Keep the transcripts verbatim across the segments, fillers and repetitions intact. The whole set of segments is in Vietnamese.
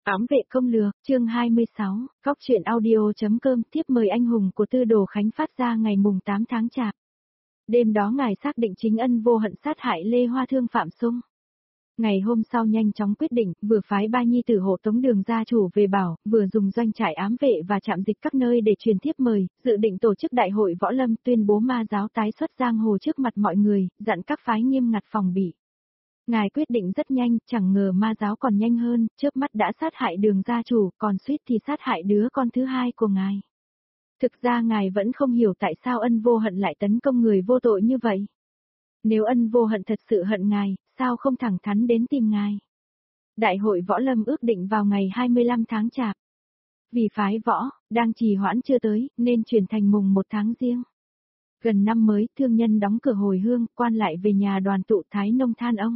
Ám vệ công lược, chương hai mươi sáu, Cóc truyện audio.com tiếp mời anh hùng của Tư Đồ Khánh phát ra ngày mùng tám tháng Chạp. Đêm đó ngài xác định chính ân vô hận sát hại Lê Hoa Thương Phạm Sung. Ngày hôm sau nhanh chóng quyết định, vừa phái ba nhi tử hộ tống Đường gia chủ về bảo, vừa dùng doanh trại ám vệ và trạm dịch các nơi để truyền thiếp mời, dự định tổ chức đại hội võ lâm tuyên bố ma giáo tái xuất giang hồ trước mặt mọi người, dặn các phái nghiêm ngặt phòng bị. Ngài quyết định rất nhanh, chẳng ngờ ma giáo còn nhanh hơn, chớp mắt đã sát hại Đường gia chủ, còn suýt thì sát hại đứa con thứ hai của ngài. Thực ra ngài vẫn không hiểu tại sao ân vô hận lại tấn công người vô tội như vậy. Nếu ân vô hận thật sự hận ngài, sao không thẳng thắn đến tìm ngài? Đại hội võ lâm ước định vào ngày hai mươi lăm tháng Chạp. Vì phái võ, đang trì hoãn chưa tới, nên chuyển thành mùng một tháng Giêng. Gần năm mới, thương nhân đóng cửa hồi hương, quan lại về nhà đoàn tụ thái nông than ông.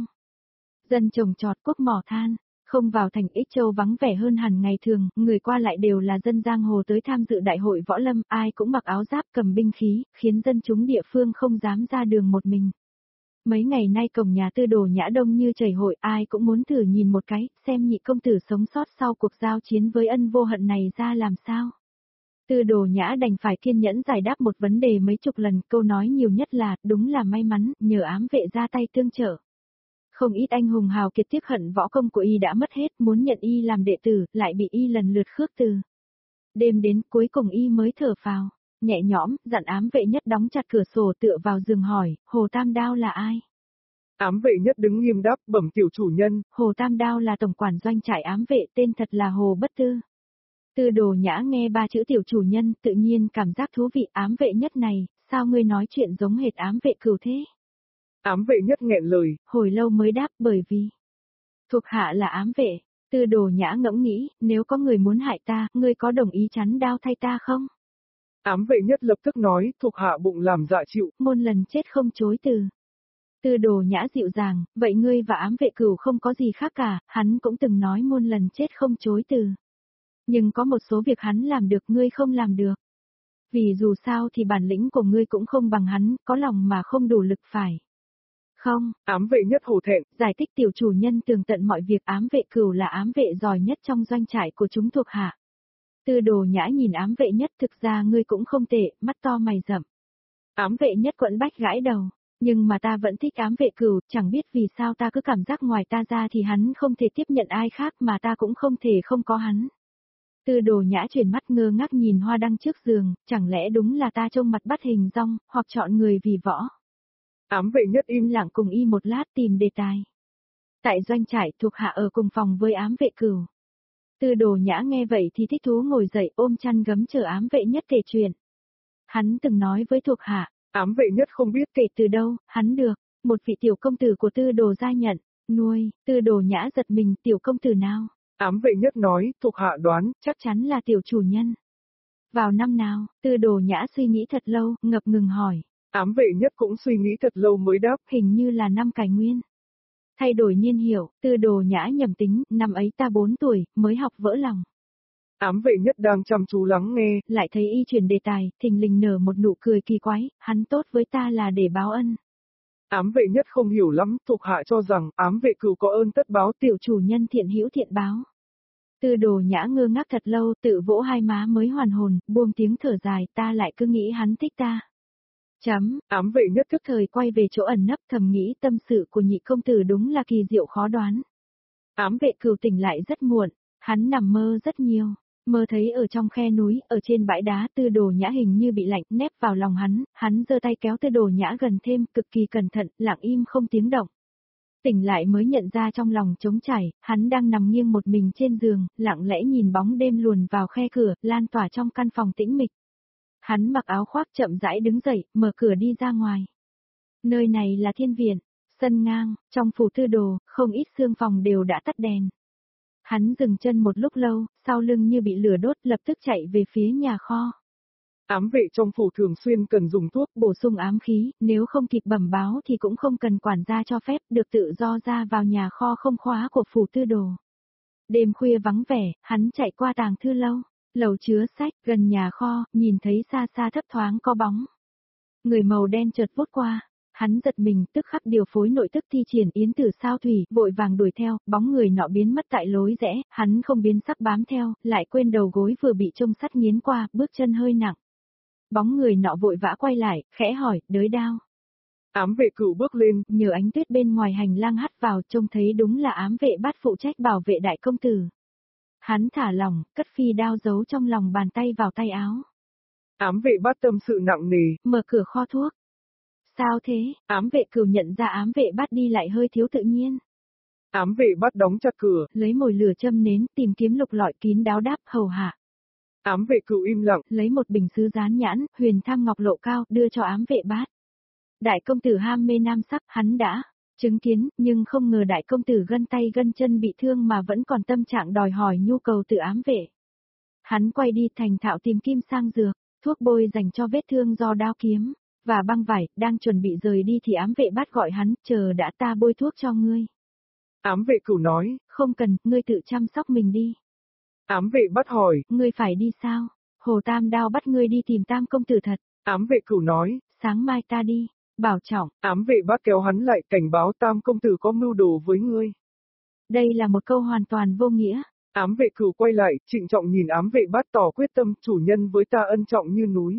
Dân trồng trọt quốc mỏ than, không vào thành Ích Châu vắng vẻ hơn hẳn ngày thường, người qua lại đều là dân giang hồ tới tham dự đại hội võ lâm, ai cũng mặc áo giáp cầm binh khí, khiến dân chúng địa phương không dám ra đường một mình. Mấy ngày nay cổng nhà Tư Đồ Nhã đông như chảy hội, ai cũng muốn thử nhìn một cái, xem nhị công tử sống sót sau cuộc giao chiến với ân vô hận này ra làm sao. Tư Đồ Nhã đành phải kiên nhẫn giải đáp một vấn đề mấy chục lần, câu nói nhiều nhất là, đúng là may mắn, nhờ ám vệ ra tay tương trợ. Không ít anh hùng hào kiệt tiếc hận võ công của y đã mất hết, muốn nhận y làm đệ tử, lại bị y lần lượt khước từ. Đêm đến cuối cùng y mới thở phào, nhẹ nhõm, dặn ám vệ nhất đóng chặt cửa sổ tựa vào giường hỏi, Hồ Tam Đao là ai? Ám vệ nhất đứng nghiêm đáp, bẩm tiểu chủ nhân. Hồ Tam Đao là tổng quản doanh trại ám vệ, tên thật là Hồ Bất Tư. Tư Đồ Nhã nghe ba chữ tiểu chủ nhân, tự nhiên cảm giác thú vị. Ám vệ nhất này, sao ngươi nói chuyện giống hệt ám vệ Cửu thế? Ám vệ nhất nghẹn lời, hồi lâu mới đáp, bởi vì thuộc hạ là ám vệ. Tư Đồ Nhã ngẫm nghĩ, nếu có người muốn hại ta, ngươi có đồng ý chắn đao thay ta không? Ám vệ nhất lập tức nói, thuộc hạ bụng làm dạ chịu, muôn lần chết không chối từ. Tư Đồ Nhã dịu dàng, vậy ngươi và ám vệ Cửu không có gì khác cả, hắn cũng từng nói muôn lần chết không chối từ. Nhưng có một số việc hắn làm được ngươi không làm được. Vì dù sao thì bản lĩnh của ngươi cũng không bằng hắn, có lòng mà không đủ lực phải. Không, ám vệ nhất hổ thẹn, giải thích tiểu chủ nhân tường tận mọi việc, ám vệ Cửu là ám vệ giỏi nhất trong doanh trại của chúng thuộc hạ. Tư Đồ Nhã nhìn ám vệ nhất, thực ra ngươi cũng không tệ, mắt to mày rậm. Ám vệ nhất quẫn bách gãi đầu, nhưng mà ta vẫn thích ám vệ Cửu, chẳng biết vì sao ta cứ cảm giác ngoài ta ra thì hắn không thể tiếp nhận ai khác mà ta cũng không thể không có hắn. Tư Đồ Nhã chuyển mắt ngơ ngác nhìn hoa đăng trước giường, chẳng lẽ đúng là ta trông mặt bắt hình dong, hoặc chọn người vì võ. Ám vệ nhất im lặng cùng y một lát tìm đề tài. Tại doanh trại thuộc hạ ở cùng phòng với ám vệ Cửu. Tư Đồ Nhã nghe vậy thì thích thú ngồi dậy ôm chăn gấm chờ ám vệ nhất kể chuyện. Hắn từng nói với thuộc hạ, ám vệ nhất không biết kể từ đâu, hắn được, một vị tiểu công tử của Tư Đồ gia nhận, nuôi. Tư Đồ Nhã giật mình, tiểu công tử nào? Ám vệ nhất nói, thuộc hạ đoán, chắc chắn là tiểu chủ nhân. Vào năm nào? Tư Đồ Nhã suy nghĩ thật lâu, ngập ngừng hỏi. Ám vệ nhất cũng suy nghĩ thật lâu mới đáp, hình như là năm Cải Nguyên. Thay đổi niên hiệu, Tư Đồ Nhã nhầm tính, năm ấy ta bốn tuổi, mới học vỡ lòng. Ám vệ nhất đang chăm chú lắng nghe, lại thấy y chuyển đề tài, thình lình nở một nụ cười kỳ quái, hắn tốt với ta là để báo ân. Ám vệ nhất không hiểu lắm, thuộc hạ cho rằng, ám vệ Cửu có ơn tất báo, tiểu chủ nhân thiện hữu thiện báo. Tư Đồ Nhã ngơ ngác thật lâu, tự vỗ hai má mới hoàn hồn, buông tiếng thở dài, ta lại cứ nghĩ hắn thích ta. Chấm, ám vệ nhất tức thời quay về chỗ ẩn nấp thầm nghĩ tâm sự của nhị công tử đúng là kỳ diệu khó đoán. Ám vệ Cửu tỉnh lại rất muộn, hắn nằm mơ rất nhiều, mơ thấy ở trong khe núi, ở trên bãi đá Tư Đồ Nhã hình như bị lạnh, nép vào lòng hắn, hắn giơ tay kéo Tư Đồ Nhã gần thêm, cực kỳ cẩn thận, lặng im không tiếng động. Tỉnh lại mới nhận ra trong lòng trống trải, hắn đang nằm nghiêng một mình trên giường, lặng lẽ nhìn bóng đêm luồn vào khe cửa, lan tỏa trong căn phòng tĩnh mịch. Hắn mặc áo khoác chậm rãi đứng dậy, mở cửa đi ra ngoài. Nơi này là thiên viện, sân ngang, trong phủ Tư Đồ, không ít xương phòng đều đã tắt đèn. Hắn dừng chân một lúc lâu, sau lưng như bị lửa đốt, lập tức chạy về phía nhà kho. Ám vệ trong phủ thường xuyên cần dùng thuốc bổ sung ám khí, nếu không kịp bẩm báo thì cũng không cần quản gia cho phép, được tự do ra vào nhà kho không khóa của phủ Tư Đồ. Đêm khuya vắng vẻ, hắn chạy qua tàng thư lâu, lầu chứa sách, gần nhà kho, nhìn thấy xa xa thấp thoáng có bóng. Người màu đen chợt vút qua, Hắn giật mình, tức khắc điều phối nội tức thi triển yến tử sao thủy, vội vàng đuổi theo, bóng người nọ biến mất tại lối rẽ, hắn không biến sắc bám theo, lại quên đầu gối vừa bị chông sắt nghiến qua, bước chân hơi nặng. Bóng người nọ vội vã quay lại, khẽ hỏi, đới đao. Ám vệ cửu bước lên, nhờ ánh tuyết bên ngoài hành lang hắt vào, trông thấy đúng là ám vệ bát phụ trách bảo vệ đại công tử. Hắn thả lỏng, cất phi đao giấu trong lòng bàn tay vào tay áo. Ám vệ bát tâm sự nặng nề, mở cửa kho thuốc. Sao thế? Ám vệ cửu nhận ra ám vệ bát đi lại hơi thiếu tự nhiên. Ám vệ bát đóng chặt cửa, lấy mồi lửa châm nến, tìm kiếm lục lọi kín đáo đáp hầu hạ. Ám vệ cửu im lặng, lấy một bình sứ dán nhãn, huyền tham ngọc lộ cao, đưa cho ám vệ bát. Đại công tử ham mê nam sắc, hắn đã chứng kiến, nhưng không ngờ đại công tử gân tay gân chân bị thương mà vẫn còn tâm trạng đòi hỏi nhu cầu từ ám vệ. Hắn quay đi thành thạo tìm kim sang dược, thuốc bôi dành cho vết thương do đao kiếm, và băng vải, đang chuẩn bị rời đi thì ám vệ bát gọi hắn, chờ đã ta bôi thuốc cho ngươi. Ám vệ cửu nói, không cần, ngươi tự chăm sóc mình đi. Ám vệ bát hỏi, ngươi phải đi sao? Hồ Tam Đao bắt ngươi đi tìm Tam công tử thật. Ám vệ cửu nói, sáng mai ta đi. Bảo trọng. Ám vệ bát kéo hắn lại, cảnh báo Tam công tử có mưu đồ với ngươi. Đây là một câu hoàn toàn vô nghĩa. Ám vệ cửu quay lại, trịnh trọng nhìn ám vệ bát tỏ quyết tâm, chủ nhân với ta ân trọng như núi.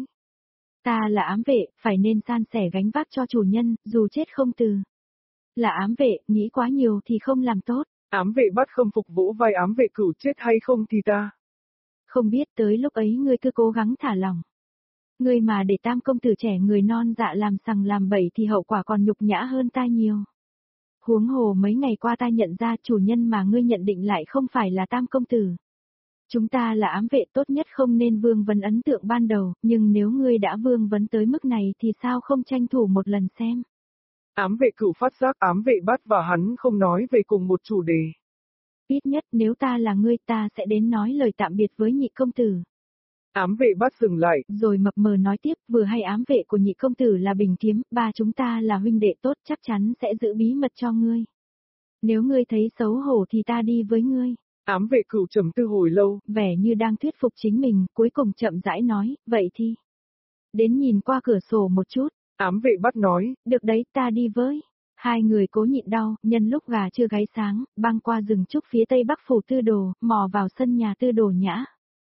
Ta là ám vệ, phải nên san sẻ gánh vác cho chủ nhân, dù chết không từ. Là ám vệ, nghĩ quá nhiều thì không làm tốt. Ám vệ bát khâm phục vỗ vai ám vệ cửu, chết hay không thì ta. Không biết tới lúc ấy ngươi cứ cố gắng thả lòng. Ngươi mà để Tam công tử trẻ người non dạ làm sằng làm bậy thì hậu quả còn nhục nhã hơn ta nhiều. Huống hồ mấy ngày qua ta nhận ra chủ nhân mà ngươi nhận định lại không phải là Tam công tử. Chúng ta là ám vệ, tốt nhất không nên vương vấn ấn tượng ban đầu, nhưng nếu ngươi đã vương vấn tới mức này thì sao không tranh thủ một lần xem. Ám vệ cửu phát giác ám vệ bát và hắn không nói về cùng một chủ đề. Ít nhất nếu ta là ngươi ta sẽ đến nói lời tạm biệt với nhị công tử. Ám vệ bát dừng lại, rồi mập mờ nói tiếp, vừa hay ám vệ của nhị công tử là Bình Kiếm, ba chúng ta là huynh đệ tốt, chắc chắn sẽ giữ bí mật cho ngươi. Nếu ngươi thấy xấu hổ thì ta đi với ngươi. Ám vệ cửu trầm tư hồi lâu, vẻ như đang thuyết phục chính mình, cuối cùng chậm rãi nói, vậy thì. Đến nhìn qua cửa sổ một chút. Ám vệ bát nói, được đấy, ta đi với. Hai người cố nhịn đau, nhân lúc gà chưa gáy sáng, băng qua rừng trúc phía tây bắc phủ Tư Đồ, mò vào sân nhà Tư Đồ Nhã.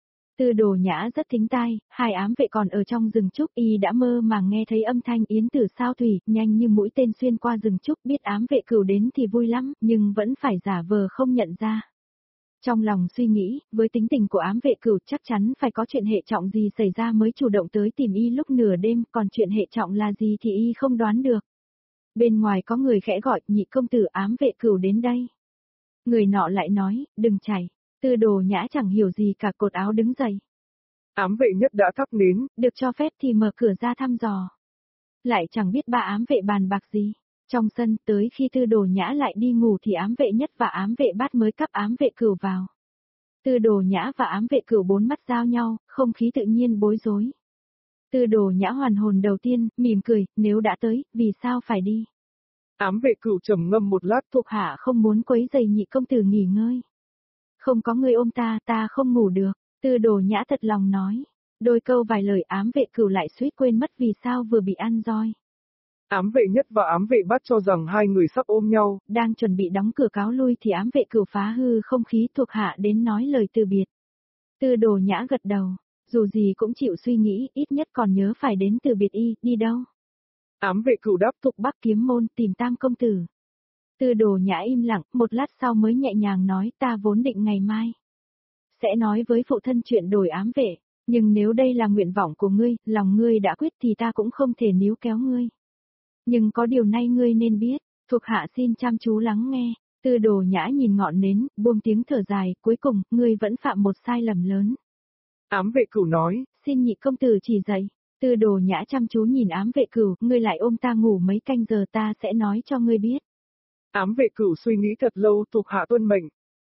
Tư Đồ Nhã rất thính tai, hai ám vệ còn ở trong rừng trúc, y đã mơ màng nghe thấy âm thanh yến tử sao thủy, nhanh như mũi tên xuyên qua rừng trúc, biết ám vệ cửu đến thì vui lắm, nhưng vẫn phải giả vờ không nhận ra. Trong lòng suy nghĩ, với tính tình của ám vệ cửu chắc chắn phải có chuyện hệ trọng gì xảy ra mới chủ động tới tìm y lúc nửa đêm, còn chuyện hệ trọng là gì thì y không đoán được. Bên ngoài có người khẽ gọi, nhị công tử ám vệ cửu đến đây. Người nọ lại nói, đừng chạy. Tư Đồ Nhã chẳng hiểu gì cả, cột áo đứng dậy. Ám vệ nhất đã thắp nến, được cho phép thì mở cửa ra thăm dò. Lại chẳng biết ba ám vệ bàn bạc gì. Trong sân, tới khi Tư Đồ Nhã lại đi ngủ thì ám vệ nhất và ám vệ bát mới cắp ám vệ cửu vào. Tư Đồ Nhã và ám vệ cửu bốn mắt giao nhau, không khí tự nhiên bối rối. Tư Đồ Nhã hoàn hồn đầu tiên, mỉm cười, nếu đã tới, vì sao phải đi? Ám vệ cửu trầm ngâm một lát, thuộc hạ không muốn quấy rầy nhị công tử nghỉ ngơi. Không có người ôm ta, ta không ngủ được. Tư Đồ Nhã thật lòng nói. Đôi câu vài lời ám vệ cửu lại suýt quên mất vì sao vừa bị ăn roi. Ám vệ nhất và ám vệ bát cho rằng hai người sắp ôm nhau. Đang chuẩn bị đóng cửa cáo lui thì ám vệ cửu phá hư không khí, thuộc hạ đến nói lời từ biệt. Tư Đồ Nhã gật đầu. Dù gì cũng chịu suy nghĩ, ít nhất còn nhớ phải đến từ biệt y, đi đâu. Ám vệ cửu đáp, Thục Bắc Kiếm Môn tìm Tam công tử. Tư Đồ Nhã im lặng, một lát sau mới nhẹ nhàng nói, ta vốn định ngày mai sẽ nói với phụ thân chuyện đổi ám vệ, nhưng nếu đây là nguyện vọng của ngươi, lòng ngươi đã quyết thì ta cũng không thể níu kéo ngươi. Nhưng có điều nay ngươi nên biết, thuộc hạ xin chăm chú lắng nghe. Tư Đồ Nhã nhìn ngọn nến, buông tiếng thở dài, cuối cùng, ngươi vẫn phạm một sai lầm lớn. Ám vệ cửu nói, xin nhị công tử chỉ dạy. Tư Đồ Nhã chăm chú nhìn ám vệ cửu, ngươi lại ôm ta ngủ mấy canh giờ, ta sẽ nói cho ngươi biết. Ám vệ cửu suy nghĩ thật lâu, thuộc hạ tuân mệnh.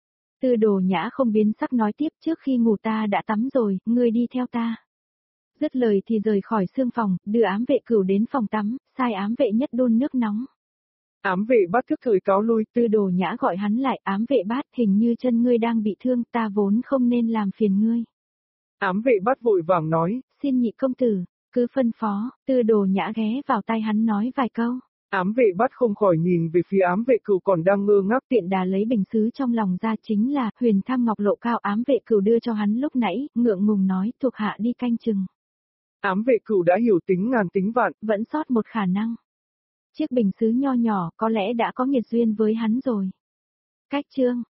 Tư Đồ Nhã không biến sắc nói tiếp, trước khi ngủ ta đã tắm rồi, ngươi đi theo ta. Dứt lời thì rời khỏi xương phòng, đưa ám vệ cửu đến phòng tắm, sai ám vệ nhất đun nước nóng. Ám vệ bát thức thời cáo lui. Tư Đồ Nhã gọi hắn lại, ám vệ bát, hình như chân ngươi đang bị thương, ta vốn không nên làm phiền ngươi. Ám vệ bát vội vàng nói, xin nhị công tử, cứ phân phó. Tư Đồ Nhã ghé vào tai hắn nói vài câu. Ám vệ bát không khỏi nhìn về phía ám vệ cửu còn đang ngơ ngác. Tiện đà lấy bình sứ trong lòng ra chính là huyền tham ngọc lộ cao ám vệ cửu đưa cho hắn lúc nãy, ngượng ngùng nói thuộc hạ đi canh chừng. Ám vệ cửu đã hiểu tính ngàn tính vạn. Vẫn sót một khả năng. Chiếc bình sứ nho nhỏ có lẽ đã có nghiệt duyên với hắn rồi. Cách chương